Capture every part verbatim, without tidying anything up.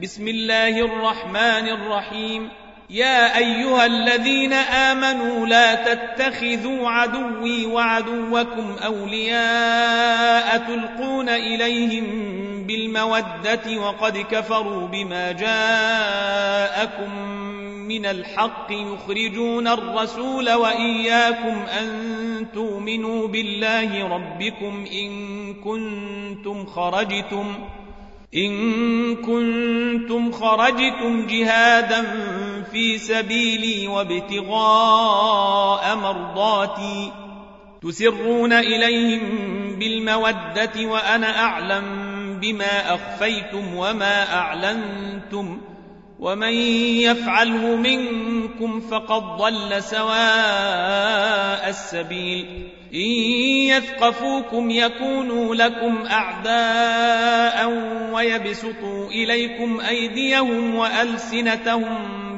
بسم الله الرحمن الرحيم. يا أيها الذين آمنوا لا تتخذوا عدوي وعدوكم أولياء تلقون إليهم بالمودة وقد كفروا بما جاءكم من الحق يخرجون الرسول وإياكم أن تؤمنوا بالله ربكم إن كنتم خرجتم إن كنتم خرجتم جهادا في سبيلي وابتغاء مرضاتي تسرون إليهم بالمودة وأنا أعلم بما أخفيتم وما أعلنتم ومن يفعله منكم فقد ضل سواء السبيل. إن يثقفوكم يكونوا لكم أعداء ويبسطوا إليكم أيديهم وألسنتهم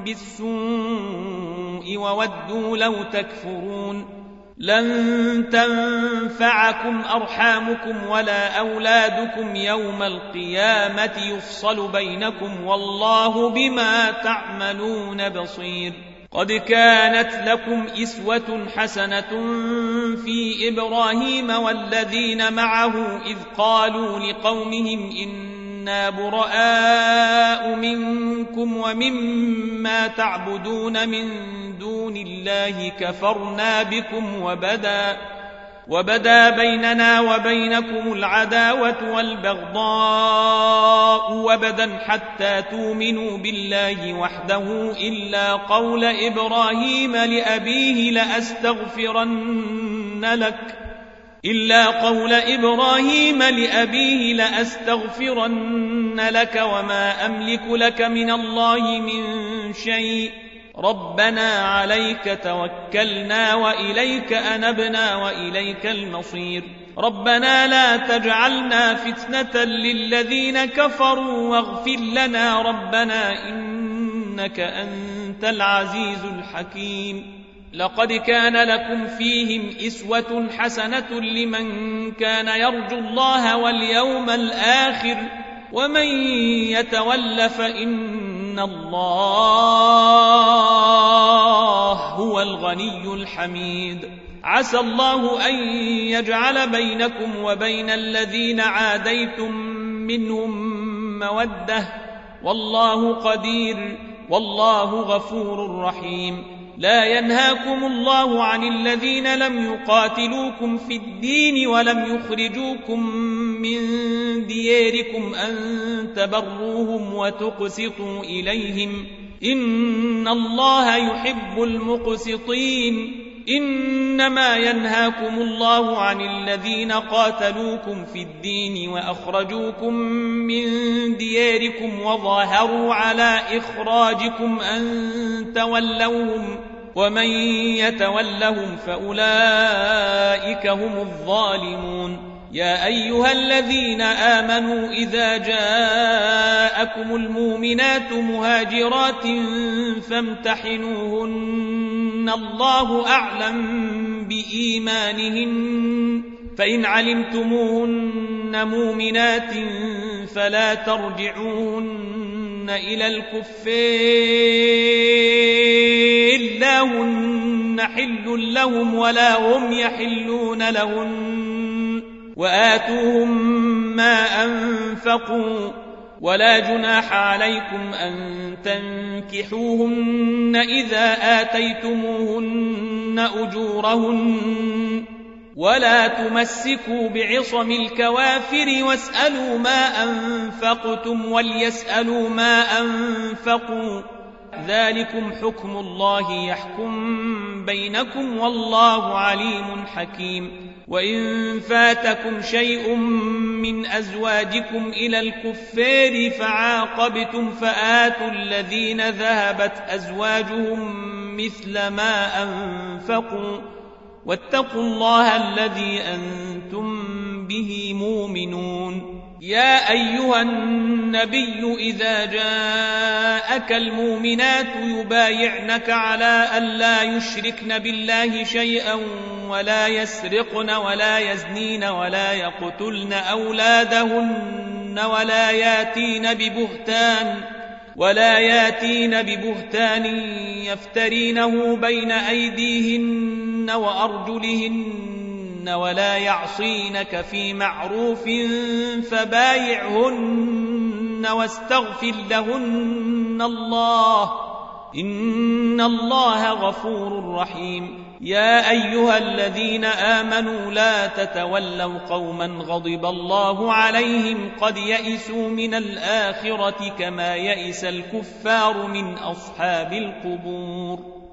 بالسوء وودوا لو تكفرون. لن تنفعكم أرحامكم ولا أولادكم يوم القيامة يفصل بينكم والله بما تعملون بصير. قد كانت لكم إسوة حسنة في إبراهيم والذين معه إذ قالوا لقومهم إنا براء منكم ومما تعبدون من دون الله كفرنا بكم وبدا وبدا بيننا وبينكم العداوة والبغضاء وبدا حتى تؤمنوا بالله وحده إلا قول إبراهيم لأبيه لأستغفرن لك إلا قول إبراهيم لأبيه لأستغفرن لك وما أملك لك من الله من شيء ربنا عليك توكلنا وإليك أنبنا وإليك المصير. ربنا لا تجعلنا فتنة للذين كفروا واغفر لنا ربنا إنك أنت العزيز الحكيم. لقد كان لكم فيهم إسوة حسنة لمن كان يرجو الله واليوم الآخر ومن يتول فإن الله هو الغني الحميد. عسى الله أن يجعل بينكم وبين الذين عاديتم منهم مودة والله قدير والله غفور رحيم. لا ينهاكم الله عن الذين لم يقاتلوكم في الدين ولم يخرجوكم من دياركم أن تبروهم وتقسطوا إليهم إن الله يحب المقسطين. إنما ينهاكم الله عن الذين قاتلوكم في الدين وأخرجوكم من دياركم وظاهروا على إخراجكم أن تولوهم ومن يتولهم فأولئك هم الظالمون. يا أيها الذين آمنوا إذا جاءكم المؤمنات مهاجرات فامتحنوهن الله أعلم بإيمانهن فإن علمتموهن مؤمنات فلا ترجعوهن إلى الكفار لا هن حل لهم ولا هم يحلون لهن وآتوهم ما أنفقوا ولا جناح عليكم أن تنكحوهن إذا آتيتموهن أجورهن ولا تمسكوا بعصم الكوافر واسألوا ما أنفقتم وليسألوا ما أنفقوا ذلكم حكم الله يحكم بينكم والله عليم حكيم. وإن فاتكم شيء من أزواجكم إلى الكفار فعاقبتم فآتوا الذين ذهبت أزواجهم مثل ما أنفقوا واتقوا الله الذي أنتم به مؤمنون. يا أيها النبي إذا جاءك المؤمنات يبايعنك على أن لا يشركن بالله شيئا ولا يسرقن ولا يزنين ولا يقتلن أولادهن ولا ياتين ببهتان ولا ياتين ببهتان يفترينه بين أيديهن وأرجلهن ولا يعصينك في معروف فبايعهن واستغفر لهن الله إن الله غفور رحيم. يا أيها الذين آمنوا لا تتولوا قوما غضب الله عليهم قد يئسوا من الآخرة كما يئس الكفار من أصحاب القبور.